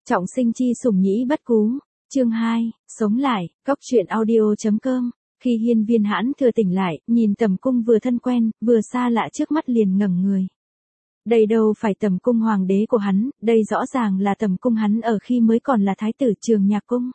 Trọng sinh chi sủng nhĩ bất cú. Chương 2, sống lại, cóc truyện audio.com. Khi Hiên Viên Hãn Thừa tỉnh lại, nhìn tầm cung vừa thân quen, vừa xa lạ trước mắt liền ngẩng người. Đây đâu phải tầm cung hoàng đế của hắn, đây rõ ràng là tầm cung hắn ở khi mới còn là thái tử Trường Nhạc Cung.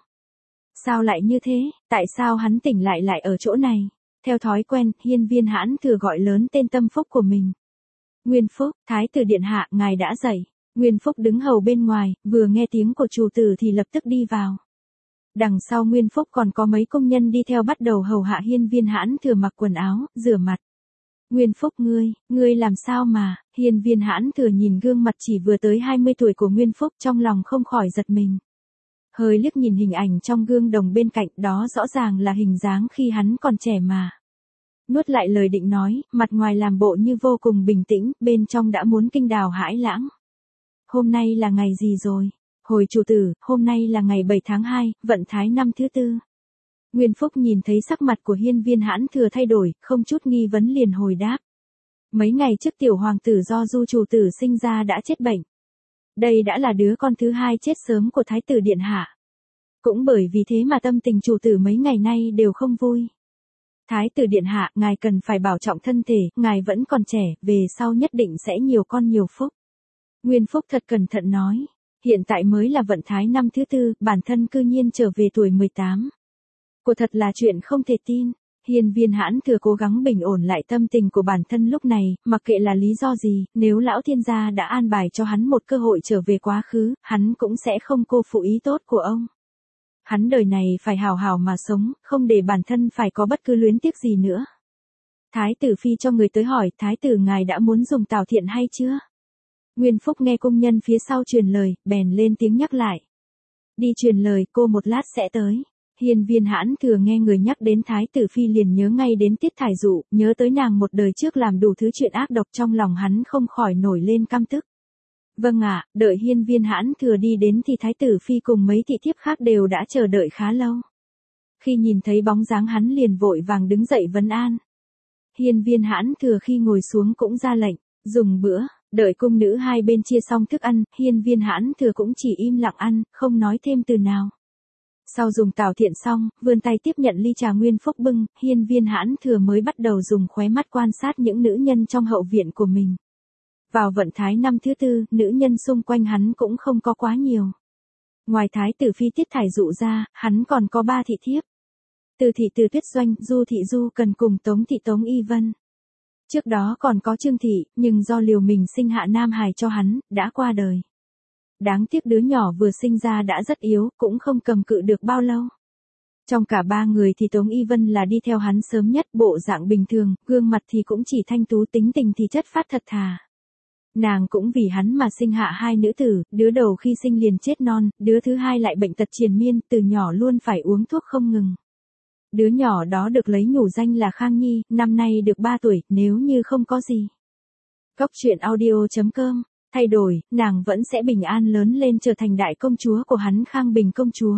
Sao lại như thế, tại sao hắn tỉnh lại ở chỗ này? Theo thói quen, Hiên Viên Hãn Thừa gọi lớn tên tâm phúc của mình. Nguyên Phúc, thái tử điện hạ, ngài đã dậy. Nguyên Phúc đứng hầu bên ngoài, vừa nghe tiếng của chủ tử thì lập tức đi vào. Đằng sau Nguyên Phúc còn có mấy công nhân đi theo bắt đầu hầu hạ Hiên Viên Hãn Thừa mặc quần áo, rửa mặt. Nguyên Phúc ngươi làm sao mà? Hiên Viên Hãn Thừa nhìn gương mặt chỉ vừa tới 20 tuổi của Nguyên Phúc trong lòng không khỏi giật mình. Hơi liếc nhìn hình ảnh trong gương đồng bên cạnh, đó rõ ràng là hình dáng khi hắn còn trẻ mà. Nuốt lại lời định nói, mặt ngoài làm bộ như vô cùng bình tĩnh, bên trong đã muốn kinh đào hãi lãng. Hôm nay là ngày gì rồi? Hồi chủ tử, hôm nay là ngày 7 tháng 2, vận thái năm thứ tư. Nguyên Phúc nhìn thấy sắc mặt của Hiên Viên Hãn Thừa thay đổi, không chút nghi vấn liền hồi đáp. Mấy ngày trước tiểu hoàng tử do Du chủ tử sinh ra đã chết bệnh. Đây đã là đứa con thứ hai chết sớm của thái tử điện hạ. Cũng bởi vì thế mà tâm tình chủ tử mấy ngày nay đều không vui. Thái tử điện hạ, ngài cần phải bảo trọng thân thể, ngài vẫn còn trẻ, về sau nhất định sẽ nhiều con nhiều phúc. Nguyên Phúc thật cẩn thận nói, hiện tại mới là vận thái năm thứ tư, bản thân cư nhiên trở về tuổi 18. Cô thật là chuyện không thể tin. Hiên Viên Hãn Thừa cố gắng bình ổn lại tâm tình của bản thân lúc này, mặc kệ là lý do gì, nếu lão thiên gia đã an bài cho hắn một cơ hội trở về quá khứ, hắn cũng sẽ không cô phụ ý tốt của ông. Hắn đời này phải hào hào mà sống, không để bản thân phải có bất cứ luyến tiếc gì nữa. Thái tử phi cho người tới hỏi, thái tử ngài đã muốn dùng tào thiện hay chưa? Nguyên Phúc nghe công nhân phía sau truyền lời, bèn lên tiếng nhắc lại. Đi truyền lời, cô một lát sẽ tới. Hiên Viên Hãn Thừa nghe người nhắc đến thái tử phi liền nhớ ngay đến Tiết Thải Dụ, nhớ tới nàng một đời trước làm đủ thứ chuyện ác độc, trong lòng hắn không khỏi nổi lên căm tức. Vâng ạ, đợi Hiên Viên Hãn Thừa đi đến thì thái tử phi cùng mấy thị thiếp khác đều đã chờ đợi khá lâu. Khi nhìn thấy bóng dáng hắn liền vội vàng đứng dậy vấn an. Hiên Viên Hãn Thừa khi ngồi xuống cũng ra lệnh, dùng bữa. Đợi cung nữ hai bên chia xong thức ăn, Hiên Viên Hãn Thừa cũng chỉ im lặng ăn, không nói thêm từ nào. Sau dùng tào thiện xong, vươn tay tiếp nhận ly trà Nguyên Phúc bưng, Hiên Viên Hãn Thừa mới bắt đầu dùng khóe mắt quan sát những nữ nhân trong hậu viện của mình. Vào vận thái năm thứ tư, nữ nhân xung quanh hắn cũng không có quá nhiều. Ngoài thái tử phi Tiết Thải Dụ ra, hắn còn có 3 thị thiếp. Từ thị Từ Tuyết Doanh, Du thị Du Cần cùng Tống thị Tống Y Vân. Trước đó còn có Trương thị, nhưng do liều mình sinh hạ nam hài cho hắn, đã qua đời. Đáng tiếc đứa nhỏ vừa sinh ra đã rất yếu, cũng không cầm cự được bao lâu. Trong cả 3 người thì Tống Y Vân là đi theo hắn sớm nhất, bộ dạng bình thường, gương mặt thì cũng chỉ thanh tú, tính tình thì chất phát thật thà. Nàng cũng vì hắn mà sinh hạ 2 nữ tử, đứa đầu khi sinh liền chết non, đứa thứ hai lại bệnh tật triền miên, từ nhỏ luôn phải uống thuốc không ngừng. Đứa nhỏ đó được lấy nhủ danh là Khang Nhi, năm nay được 3 tuổi, nếu như không có gì. Cóc truyện audio.com, thay đổi, nàng vẫn sẽ bình an lớn lên trở thành đại công chúa của hắn, Khang Bình công chúa.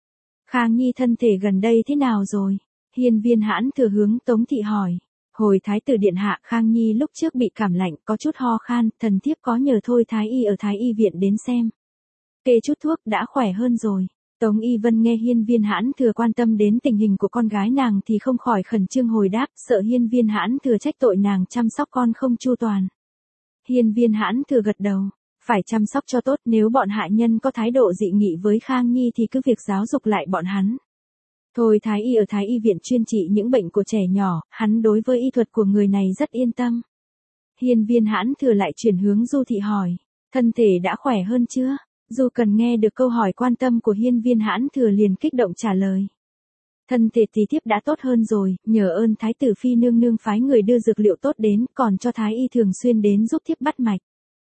Khang Nhi thân thể gần đây thế nào rồi? Hiên Viên Hãn Thừa hướng Tống thị hỏi. Hồi thái tử điện hạ, Khang Nhi lúc trước bị cảm lạnh, có chút ho khan, thần thiếp có nhờ thôi thái y ở thái y viện đến xem. Kê chút thuốc, đã khỏe hơn rồi. Tống Y Vân nghe Hiên Viên Hãn Thừa quan tâm đến tình hình của con gái nàng thì không khỏi khẩn trương hồi đáp, sợ Hiên Viên Hãn Thừa trách tội nàng chăm sóc con không chu toàn. Hiên Viên Hãn Thừa gật đầu, phải chăm sóc cho tốt, nếu bọn hạ nhân có thái độ dị nghị với Khang Nhi thì cứ việc giáo dục lại bọn hắn. Thôi thái y ở thái y viện chuyên trị những bệnh của trẻ nhỏ, hắn đối với y thuật của người này rất yên tâm. Hiên Viên Hãn Thừa lại chuyển hướng Du thị hỏi, thân thể đã khỏe hơn chưa? Du Cần nghe được câu hỏi quan tâm của Hiên Viên Hãn Thừa liền kích động trả lời. Thân thể tí thiếp đã tốt hơn rồi, nhờ ơn thái tử phi nương nương phái người đưa dược liệu tốt đến, còn cho thái y thường xuyên đến giúp thiếp bắt mạch.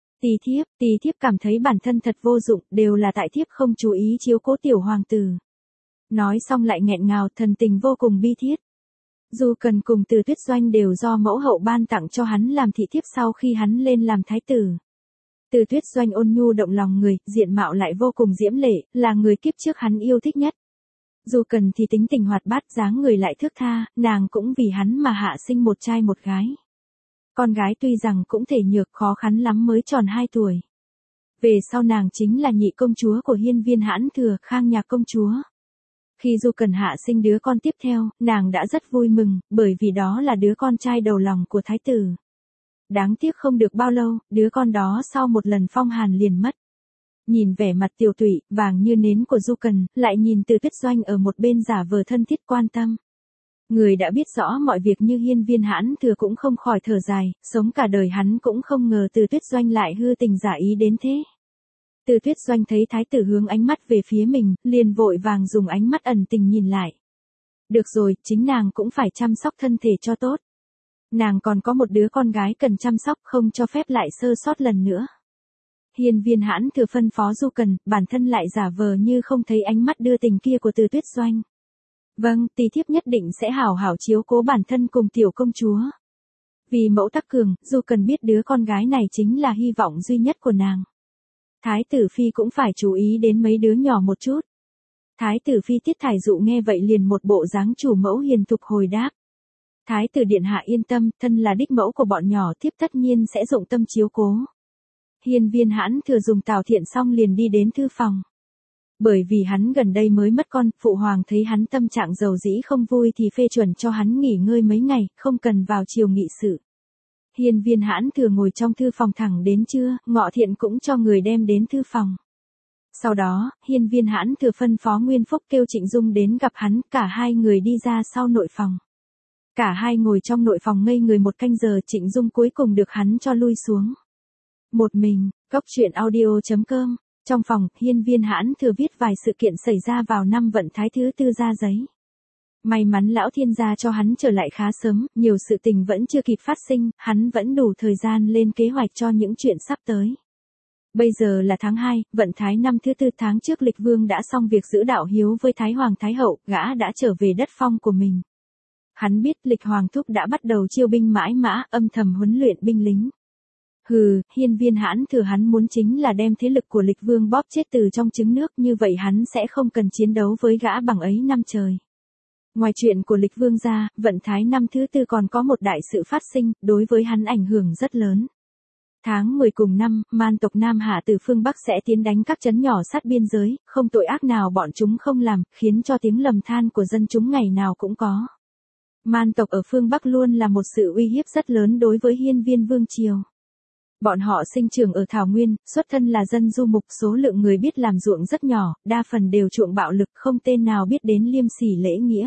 Tí thiếp cảm thấy bản thân thật vô dụng, đều là tại thiếp không chú ý chiếu cố tiểu hoàng tử. Nói xong lại nghẹn ngào, thần tình vô cùng bi thiết. Du Cần cùng Từ Tuyết Doanh đều do mẫu hậu ban tặng cho hắn làm thị thiếp sau khi hắn lên làm thái tử. Từ Tuyết Doanh ôn nhu động lòng người, diện mạo lại vô cùng diễm lệ, là người kiếp trước hắn yêu thích nhất. Du Cần thì tính tình hoạt bát, dáng người lại thước tha, nàng cũng vì hắn mà hạ sinh một trai một gái. Con gái tuy rằng cũng thể nhược, khó khăn lắm mới tròn 2 tuổi. Về sau nàng chính là nhị công chúa của Hiên Viên Hãn Thừa, Khang Nhạc công chúa. Khi Du Cần hạ sinh đứa con tiếp theo, nàng đã rất vui mừng, bởi vì đó là đứa con trai đầu lòng của thái tử. Đáng tiếc không được bao lâu, đứa con đó sau một lần phong hàn liền mất. Nhìn vẻ mặt tiều tụy, vàng như nến của Du Cần, lại nhìn Từ Tuyết Doanh ở một bên giả vờ thân thiết quan tâm. Người đã biết rõ mọi việc như Hiên Viên Hãn Thừa cũng không khỏi thở dài, sống cả đời hắn cũng không ngờ Từ Tuyết Doanh lại hư tình giả ý đến thế. Từ Tuyết Doanh thấy thái tử hướng ánh mắt về phía mình, liền vội vàng dùng ánh mắt ẩn tình nhìn lại. Được rồi, chính nàng cũng phải chăm sóc thân thể cho tốt. Nàng còn có một đứa con gái cần chăm sóc, không cho phép lại sơ sót lần nữa. Hiên Viên Hãn Thừa phân phó Du Cần, bản thân lại giả vờ như không thấy ánh mắt đưa tình kia của Từ Tuyết Doanh. Vâng, tỷ thiếp nhất định sẽ hảo hảo chiếu cố bản thân cùng tiểu công chúa. Vì mẫu Tắc Cường, Du Cần biết đứa con gái này chính là hy vọng duy nhất của nàng. Thái tử phi cũng phải chú ý đến mấy đứa nhỏ một chút. Thái tử phi Tiết Thải Dụ nghe vậy liền một bộ dáng chủ mẫu hiền thục hồi đáp. Thái tử điện hạ yên tâm, thân là đích mẫu của bọn nhỏ thiếp tất nhiên sẽ dụng tâm chiếu cố. Hiên Viên Hãn Thừa dùng tào thiện xong liền đi đến thư phòng. Bởi vì hắn gần đây mới mất con, phụ hoàng thấy hắn tâm trạng dầu dĩ không vui thì phê chuẩn cho hắn nghỉ ngơi mấy ngày, không cần vào triều nghị sự. Hiên Viên Hãn Thừa ngồi trong thư phòng thẳng đến trưa, Ngọ Thiện cũng cho người đem đến thư phòng. Sau đó, Hiên Viên Hãn Thừa phân phó Nguyên Phúc kêu Trịnh Dung đến gặp hắn, cả hai người đi ra sau nội phòng. Cả hai ngồi trong nội phòng ngây người một canh giờ, Trịnh Dung cuối cùng được hắn cho lui xuống. Một mình, Cốc Truyện Audio.com. Trong phòng, Hiên Viên Hãn Thừa viết vài sự kiện xảy ra vào năm Vận Thái thứ tư ra giấy. May mắn lão thiên gia cho hắn trở lại khá sớm, nhiều sự tình vẫn chưa kịp phát sinh, hắn vẫn đủ thời gian lên kế hoạch cho những chuyện sắp tới. Bây giờ là tháng 2, Vận Thái năm thứ tư, tháng trước Lịch Vương đã xong việc giữ đạo hiếu với Thái Hoàng Thái Hậu, gã đã trở về đất phong của mình. Hắn biết Lịch Hoàng thúc đã bắt đầu chiêu binh mãi mã, âm thầm huấn luyện binh lính. Hừ, Hiên Viên Hãn Thừa hắn muốn chính là đem thế lực của Lịch Vương bóp chết từ trong trứng nước, như vậy hắn sẽ không cần chiến đấu với gã bằng ấy năm trời. Ngoài chuyện của Lịch Vương ra, Vận Thái năm thứ tư còn có một đại sự phát sinh, đối với hắn ảnh hưởng rất lớn. Tháng 10 cùng năm, man tộc Nam Hạ từ phương Bắc sẽ tiến đánh các trấn nhỏ sát biên giới, không tội ác nào bọn chúng không làm, khiến cho tiếng lầm than của dân chúng ngày nào cũng có. Man tộc ở phương Bắc luôn là một sự uy hiếp rất lớn đối với Hiên Viên Vương Triều. Bọn họ sinh trưởng ở Thảo Nguyên, xuất thân là dân du mục, số lượng người biết làm ruộng rất nhỏ, đa phần đều chuộng bạo lực, không tên nào biết đến liêm sỉ lễ nghĩa.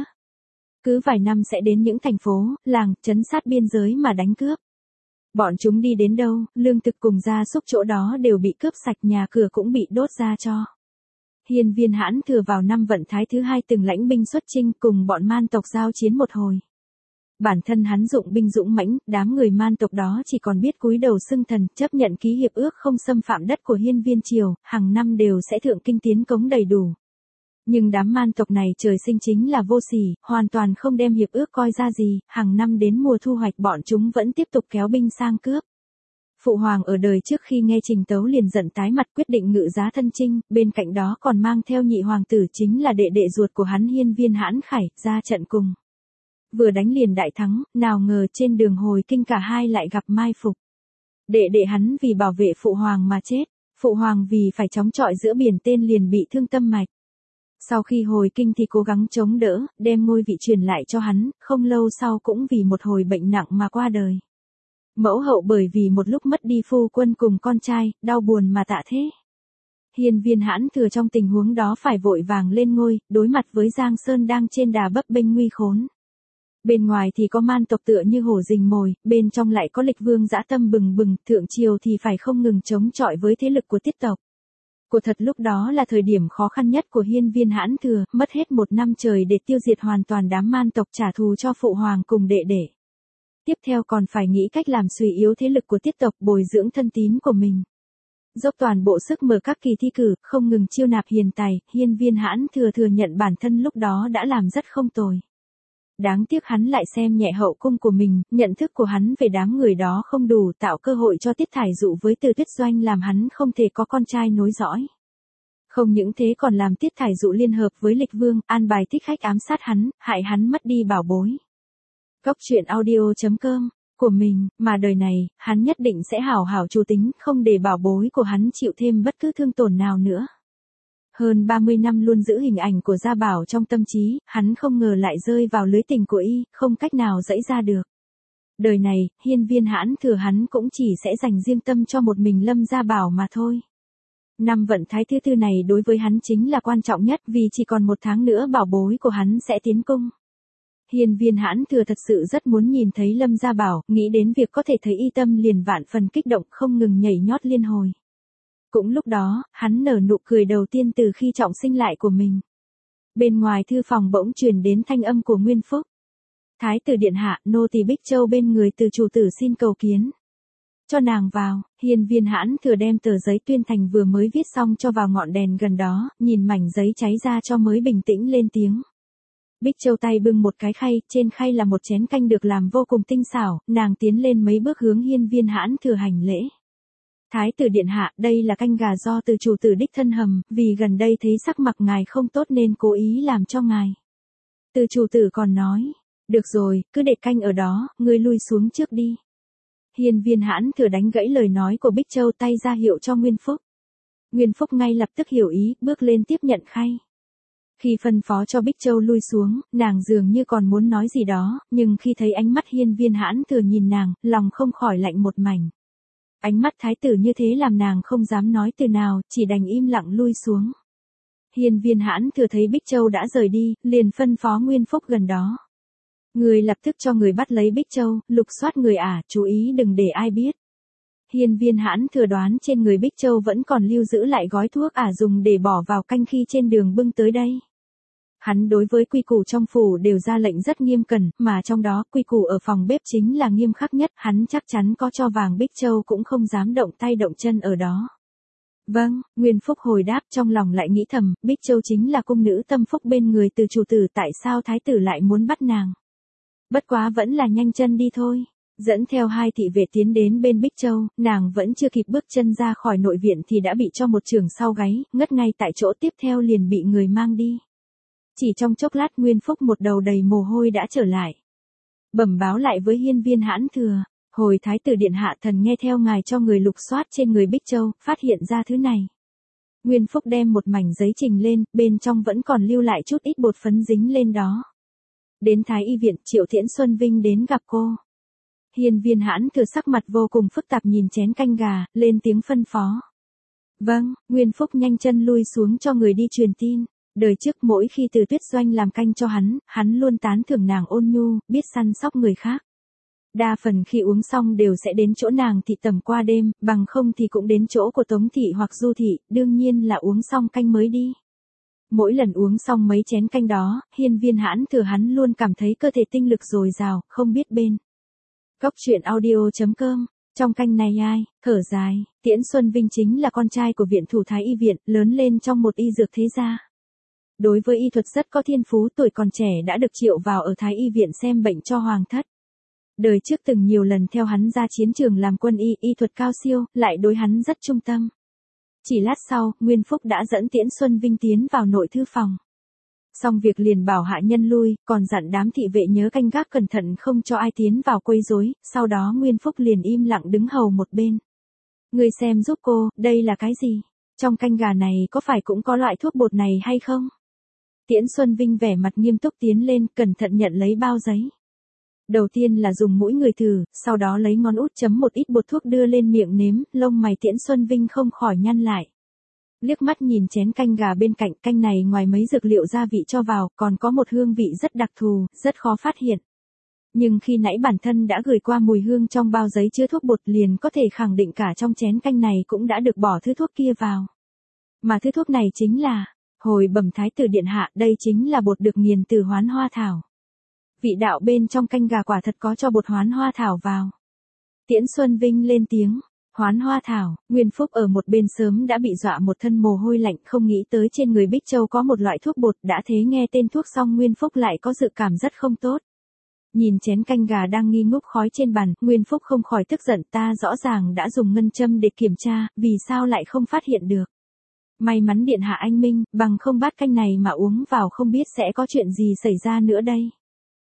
Cứ vài năm sẽ đến những thành phố, làng, trấn sát biên giới mà đánh cướp. Bọn chúng đi đến đâu, lương thực cùng gia súc chỗ đó đều bị cướp sạch, nhà cửa cũng bị đốt ra cho. Hiên Viên Hãn Thừa vào năm Vận Thái thứ hai từng lãnh binh xuất chinh cùng bọn man tộc giao chiến một hồi. Bản thân hắn dụng binh dũng mãnh, đám người man tộc đó chỉ còn biết cúi đầu xưng thần, chấp nhận ký hiệp ước không xâm phạm đất của Hiên Viên Triều, hàng năm đều sẽ thượng kinh tiến cống đầy đủ. Nhưng đám man tộc này trời sinh chính là vô sỉ, hoàn toàn không đem hiệp ước coi ra gì, hàng năm đến mùa thu hoạch bọn chúng vẫn tiếp tục kéo binh sang cướp. Phụ hoàng ở đời trước khi nghe trình tấu liền giận tái mặt, quyết định ngự giá thân chinh, bên cạnh đó còn mang theo nhị hoàng tử chính là đệ đệ ruột của hắn Hiên Viên Hãn Khải, ra trận cùng. Vừa đánh liền đại thắng, nào ngờ trên đường hồi kinh cả hai lại gặp mai phục. Đệ đệ hắn vì bảo vệ phụ hoàng mà chết, phụ hoàng vì phải chống chọi giữa biển tên liền bị thương tâm mạch. Sau khi hồi kinh thì cố gắng chống đỡ, đem ngôi vị truyền lại cho hắn, không lâu sau cũng vì một hồi bệnh nặng mà qua đời. Mẫu hậu bởi vì một lúc mất đi phu quân cùng con trai, đau buồn mà tạ thế. Hiên Viên Hãn Thừa trong tình huống đó phải vội vàng lên ngôi, đối mặt với Giang Sơn đang trên đà bấp bênh nguy khốn. Bên ngoài thì có man tộc tựa như hổ rình mồi, bên trong lại có Lịch Vương dã tâm bừng bừng, thượng triều thì phải không ngừng chống chọi với thế lực của Tiết tộc. Của thật lúc đó là thời điểm khó khăn nhất của Hiên Viên Hãn Thừa, mất hết một năm trời để tiêu diệt hoàn toàn đám man tộc, trả thù cho phụ hoàng cùng đệ đệ. Tiếp theo còn phải nghĩ cách làm suy yếu thế lực của Tiết tộc, bồi dưỡng thân tín của mình. Dốc toàn bộ sức mở các kỳ thi cử, không ngừng chiêu nạp hiền tài, Hiên Viên Hãn Thừa thừa nhận bản thân lúc đó đã làm rất không tồi. Đáng tiếc hắn lại xem nhẹ hậu cung của mình, nhận thức của hắn về đám người đó không đủ, tạo cơ hội cho Tiết Thải Dụ với Từ Tuyết Doanh làm hắn không thể có con trai nối dõi. Không những thế còn làm Tiết Thải Dụ liên hợp với Lịch Vương, an bài thích khách ám sát hắn, hại hắn mất đi bảo bối. Cốc Truyện Audio.com của mình, mà đời này, hắn nhất định sẽ hảo hảo chủ tính, không để bảo bối của hắn chịu thêm bất cứ thương tổn nào nữa. Hơn 30 năm luôn giữ hình ảnh của Gia Bảo trong tâm trí, hắn không ngờ lại rơi vào lưới tình của y, không cách nào giãy ra được. Đời này, Hiên Viên Hãn Thừa hắn cũng chỉ sẽ dành riêng tâm cho một mình Lâm Gia Bảo mà thôi. Năm vận thái thứ tư này đối với hắn chính là quan trọng nhất vì chỉ còn 1 tháng nữa bảo bối của hắn sẽ tiến cung. Hiên Viên Hãn Thừa thật sự rất muốn nhìn thấy Lâm Gia Bảo, nghĩ đến việc có thể thấy y tâm liền vạn phần kích động không ngừng nhảy nhót liên hồi. Cũng lúc đó, hắn nở nụ cười đầu tiên từ khi trọng sinh lại của mình. Bên ngoài thư phòng bỗng truyền đến thanh âm của Nguyên Phúc. Thái tử điện hạ, nô tỳ Bích Châu bên người từ chủ tử xin cầu kiến. Cho nàng vào, Hiên Viên Hãn Thừa đem tờ giấy tuyên thành vừa mới viết xong cho vào ngọn đèn gần đó, nhìn mảnh giấy cháy ra cho mới bình tĩnh lên tiếng. Bích Châu tay bưng một cái khay, trên khay là một chén canh được làm vô cùng tinh xảo, nàng tiến lên mấy bước hướng Hiên Viên Hãn Thừa hành lễ. Thái tử điện hạ, đây là canh gà do từ chủ tử đích thân hầm, vì gần đây thấy sắc mặt ngài không tốt nên cố ý làm cho ngài. Từ chủ tử còn nói, được rồi, cứ để canh ở đó, ngươi lui xuống trước đi. Hiên Viên Hãn Thừa đánh gãy lời nói của Bích Châu tay ra hiệu cho Nguyên Phúc. Nguyên Phúc ngay lập tức hiểu ý, bước lên tiếp nhận khay. Khi phân phó cho Bích Châu lui xuống, nàng dường như còn muốn nói gì đó, nhưng khi thấy ánh mắt Hiên Viên Hãn Thừa nhìn nàng, lòng không khỏi lạnh một mảnh. Ánh mắt thái tử như thế làm nàng không dám nói từ nào, chỉ đành im lặng lui xuống. Hiên Viên Hãn Thừa thấy Bích Châu đã rời đi, liền phân phó Nguyên Phúc gần đó. Người lập tức cho người bắt lấy Bích Châu, lục soát người chú ý đừng để ai biết. Hiên Viên Hãn Thừa đoán trên người Bích Châu vẫn còn lưu giữ lại gói thuốc dùng để bỏ vào canh khi trên đường bưng tới đây. Hắn đối với quy củ trong phủ đều ra lệnh rất nghiêm cẩn, mà trong đó quy củ ở phòng bếp chính là nghiêm khắc nhất, hắn chắc chắn có cho vàng Bích Châu cũng không dám động tay động chân ở đó. Vâng, Nguyên Phúc hồi đáp trong lòng lại nghĩ thầm, Bích Châu chính là cung nữ tâm phúc bên người từ chủ tử, tại sao thái tử lại muốn bắt nàng. Bất quá vẫn là nhanh chân đi thôi. Dẫn theo 2 thị vệ tiến đến bên Bích Châu, nàng vẫn chưa kịp bước chân ra khỏi nội viện thì đã bị cho một chưởng sau gáy, ngất ngay tại chỗ, tiếp theo liền bị người mang đi. Chỉ trong chốc lát Nguyên Phúc một đầu đầy mồ hôi đã trở lại. Bẩm báo lại với Hiên Viên Hãn Thừa, hồi thái tử điện hạ thần nghe theo ngài cho người lục soát trên người Bích Châu, phát hiện ra thứ này. Nguyên Phúc đem một mảnh giấy trình lên, bên trong vẫn còn lưu lại chút ít bột phấn dính lên đó. Đến Thái Y viện, Triệu Thiển Xuân Vinh đến gặp cô. Hiên Viên Hãn Thừa sắc mặt vô cùng phức tạp nhìn chén canh gà, lên tiếng phân phó. Vâng, Nguyên Phúc nhanh chân lui xuống cho người đi truyền tin. Đời trước mỗi khi Từ Tuyết Doanh làm canh cho hắn luôn tán thưởng nàng ôn nhu, biết săn sóc người khác. Đa phần khi uống xong đều sẽ đến chỗ nàng thị tầm qua đêm, bằng không thì cũng đến chỗ của Tống thị hoặc Du thị, đương nhiên là uống xong canh mới đi. Mỗi lần uống xong mấy chén canh đó, Hiên Viên Hãn Thừa hắn luôn cảm thấy cơ thể tinh lực dồi dào, không biết bên. Cốc truyện audio.com, trong canh này ai, thở dài, Tiễn Xuân Vinh chính là con trai của viện thủ Thái Y viện, lớn lên trong một y dược thế gia. Đối với y thuật rất có thiên phú, tuổi còn trẻ đã được triệu vào ở Thái Y viện xem bệnh cho hoàng thất. Đời trước từng nhiều lần theo hắn ra chiến trường làm quân y thuật cao siêu, lại đối hắn rất trung tâm. Chỉ lát sau, Nguyên Phúc đã dẫn Tiễn Xuân Vinh tiến vào nội thư phòng. Xong việc liền bảo hạ nhân lui, còn dặn đám thị vệ nhớ canh gác cẩn thận không cho ai tiến vào quấy rối, sau đó Nguyên Phúc liền im lặng đứng hầu một bên. Người xem giúp cô, đây là cái gì? Trong canh gà này có phải cũng có loại thuốc bột này hay không? Tiễn Xuân Vinh vẻ mặt nghiêm túc tiến lên, cẩn thận nhận lấy bao giấy. Đầu tiên là dùng mũi người thử, sau đó lấy ngón út chấm một ít bột thuốc đưa lên miệng nếm, lông mày Tiễn Xuân Vinh không khỏi nhăn lại. Liếc mắt nhìn chén canh gà bên cạnh, canh này ngoài mấy dược liệu gia vị cho vào, còn có một hương vị rất đặc thù, rất khó phát hiện. Nhưng khi nãy bản thân đã gửi qua mùi hương trong bao giấy chứa thuốc bột liền có thể khẳng định cả trong chén canh này cũng đã được bỏ thứ thuốc kia vào. Mà thứ thuốc này chính là, hồi bẩm thái tử điện hạ, đây chính là bột được nghiền từ hoán hoa thảo. Vị đạo bên trong canh gà quả thật có cho bột hoán hoa thảo vào. Tiễn Xuân Vinh lên tiếng, hoán hoa thảo, Nguyên Phúc ở một bên sớm đã bị dọa một thân mồ hôi lạnh, không nghĩ tới trên người Bích Châu có một loại thuốc bột, đã thế nghe tên thuốc xong Nguyên Phúc lại có dự cảm rất không tốt. Nhìn chén canh gà đang nghi ngút khói trên bàn, Nguyên Phúc không khỏi tức giận, ta rõ ràng đã dùng ngân châm để kiểm tra, vì sao lại không phát hiện được. May mắn điện hạ anh minh, bằng không bát canh này mà uống vào không biết sẽ có chuyện gì xảy ra nữa đây.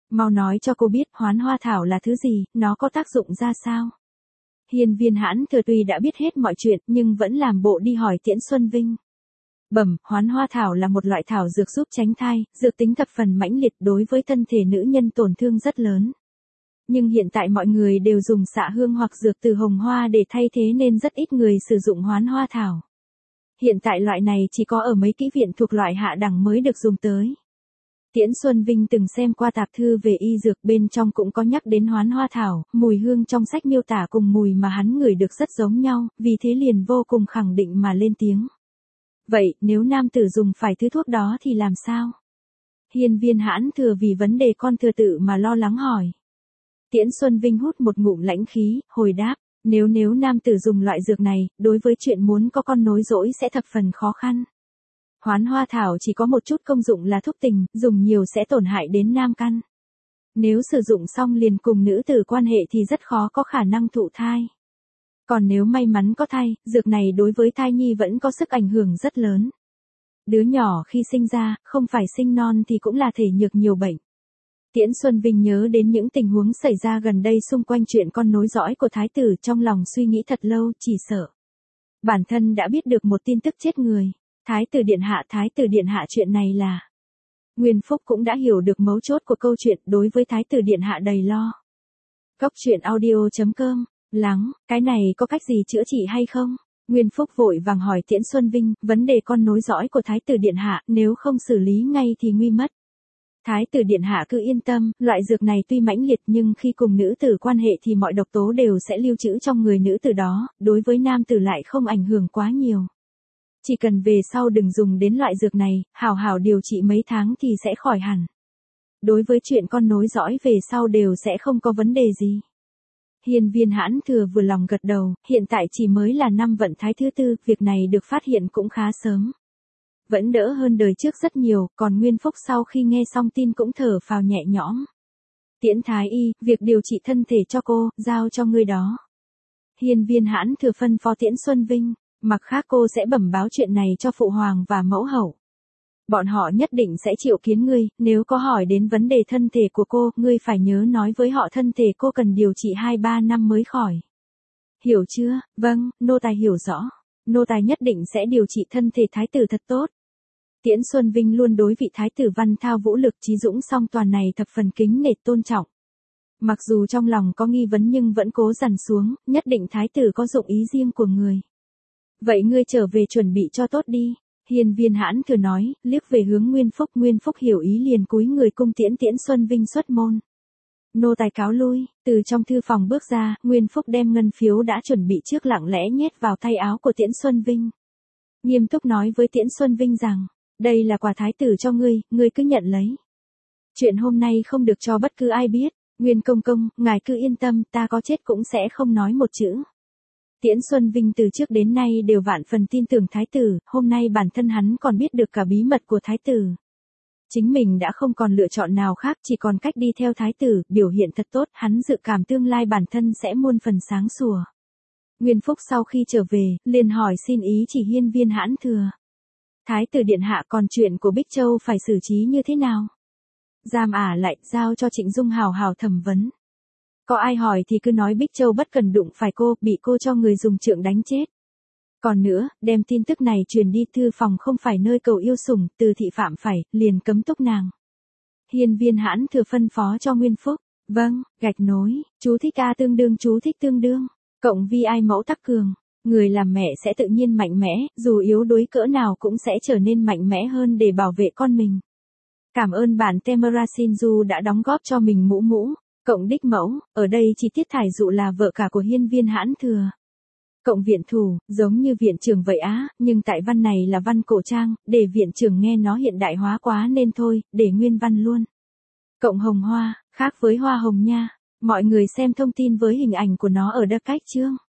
Mau nói cho cô biết hoán hoa thảo là thứ gì, nó có tác dụng ra sao. Hiên Viên Hãn Thừa tuy đã biết hết mọi chuyện nhưng vẫn làm bộ đi hỏi Tiễn Xuân Vinh. Bẩm, hoán hoa thảo là một loại thảo dược giúp tránh thai, dược tính thập phần mãnh liệt đối với thân thể nữ nhân tổn thương rất lớn. Nhưng hiện tại mọi người đều dùng xạ hương hoặc dược từ hồng hoa để thay thế nên rất ít người sử dụng hoán hoa thảo. Hiện tại loại này chỉ có ở mấy kỹ viện thuộc loại hạ đẳng mới được dùng tới. Tiễn Xuân Vinh từng xem qua tạp thư về y dược, bên trong cũng có nhắc đến hoán hoa thảo, mùi hương trong sách miêu tả cùng mùi mà hắn ngửi được rất giống nhau, vì thế liền vô cùng khẳng định mà lên tiếng. Vậy, nếu nam tử dùng phải thứ thuốc đó thì làm sao? Hiên Viên Hãn Thừa vì vấn đề con thừa tự mà lo lắng hỏi. Tiễn Xuân Vinh hút một ngụm lãnh khí, hồi đáp, nếu nam tử dùng loại dược này, đối với chuyện muốn có con nối dõi sẽ thập phần khó khăn. Hoán hoa thảo chỉ có một chút công dụng là thúc tình, dùng nhiều sẽ tổn hại đến nam căn. Nếu sử dụng xong liền cùng nữ tử quan hệ thì rất khó có khả năng thụ thai. Còn nếu may mắn có thai, dược này đối với thai nhi vẫn có sức ảnh hưởng rất lớn. Đứa nhỏ khi sinh ra, không phải sinh non thì cũng là thể nhược nhiều bệnh. Tiễn Xuân Vinh nhớ đến những tình huống xảy ra gần đây xung quanh chuyện con nối dõi của thái tử, trong lòng suy nghĩ thật lâu, chỉ sợ bản thân đã biết được một tin tức chết người. Thái tử điện hạ chuyện này là. Nguyên Phúc cũng đã hiểu được mấu chốt của câu chuyện, đối với thái tử điện hạ đầy lo. Cốc truyện audio.com, lắng, cái này có cách gì chữa trị hay không? Nguyên Phúc vội vàng hỏi Tiễn Xuân Vinh, vấn đề con nối dõi của thái tử điện hạ, nếu không xử lý ngay thì nguy mất. Thái tử điện hạ cứ yên tâm, loại dược này tuy mãnh liệt nhưng khi cùng nữ tử quan hệ thì mọi độc tố đều sẽ lưu trữ trong người nữ tử đó, đối với nam tử lại không ảnh hưởng quá nhiều. Chỉ cần về sau đừng dùng đến loại dược này, hảo hảo điều trị mấy tháng thì sẽ khỏi hẳn. Đối với chuyện con nối dõi về sau đều sẽ không có vấn đề gì. Hiên Viên Hãn Thừa vừa lòng gật đầu, hiện tại chỉ mới là năm vận thái thứ tư, việc này được phát hiện cũng khá sớm. Vẫn đỡ hơn đời trước rất nhiều, còn Nguyên Phúc sau khi nghe xong tin cũng thở phào nhẹ nhõm. Tiễn Thái Y, việc điều trị thân thể cho cô, giao cho ngươi đó. Hiên Viên Hãn Thừa phân phó Tiễn Xuân Vinh, mặt khác cô sẽ bẩm báo chuyện này cho phụ hoàng và mẫu hậu. Bọn họ nhất định sẽ triệu kiến ngươi, nếu có hỏi đến vấn đề thân thể của cô, ngươi phải nhớ nói với họ thân thể cô cần điều trị 2-3 năm mới khỏi. Hiểu chưa? Vâng, nô tài hiểu rõ. Nô tài nhất định sẽ điều trị thân thể thái tử thật tốt. Tiễn Xuân Vinh luôn đối vị thái tử văn thao vũ lực trí dũng song toàn này thập phần kính nể tôn trọng. Mặc dù trong lòng có nghi vấn nhưng vẫn cố dằn xuống, nhất định thái tử có dụng ý riêng của người. Vậy ngươi trở về chuẩn bị cho tốt đi. Hiên Viên Hãn Thừa nói, liếc về hướng Nguyên Phúc hiểu ý liền cúi người cung tiễn Tiễn Xuân Vinh xuất môn. Nô tài cáo lui, từ trong thư phòng bước ra, Nguyên Phúc đem ngân phiếu đã chuẩn bị trước lặng lẽ nhét vào tay áo của Tiễn Xuân Vinh. Nghiêm túc nói với Tiễn Xuân Vinh rằng, đây là quà thái tử cho ngươi cứ nhận lấy. Chuyện hôm nay không được cho bất cứ ai biết, Nguyên công công, ngài cứ yên tâm, ta có chết cũng sẽ không nói một chữ. Tiễn Xuân Vinh từ trước đến nay đều vạn phần tin tưởng thái tử, hôm nay bản thân hắn còn biết được cả bí mật của thái tử. Chính mình đã không còn lựa chọn nào khác, chỉ còn cách đi theo thái tử, biểu hiện thật tốt, hắn dự cảm tương lai bản thân sẽ muôn phần sáng sủa. Nguyên Phúc sau khi trở về, liền hỏi xin ý chỉ Hiên Viên Hãn Thừa. Thái tử điện hạ, còn chuyện của Bích Châu phải xử trí như thế nào? Giam ả lại, giao cho Trịnh Dung hào hào thẩm vấn. Có ai hỏi thì cứ nói Bích Châu bất cần đụng phải cô, bị cô cho người dùng trượng đánh chết. Còn nữa, đem tin tức này truyền đi, thư phòng không phải nơi cầu yêu sủng, Từ thị phạm phải, liền cấm túc nàng. Hiên Viên Hãn Thừa phân phó cho Nguyên Phúc. Vâng, gạch nối, chú thích A tương đương chú thích tương đương. Cộng vi ai mẫu tắc cường. Người làm mẹ sẽ tự nhiên mạnh mẽ, dù yếu đuối cỡ nào cũng sẽ trở nên mạnh mẽ hơn để bảo vệ con mình. Cảm ơn bạn Temera Shinju đã đóng góp cho mình mũ. Cộng đích mẫu, ở đây chi tiết Thải Dụ là vợ cả của Hiên Viên Hãn Thừa. Cộng viện thủ, giống như viện trưởng vậy á, nhưng tại văn này là văn cổ trang, để viện trưởng nghe nó hiện đại hóa quá nên thôi, để nguyên văn luôn. Cộng hồng hoa, khác với hoa hồng nha. Mọi người xem thông tin với hình ảnh của nó ở đa cách chương.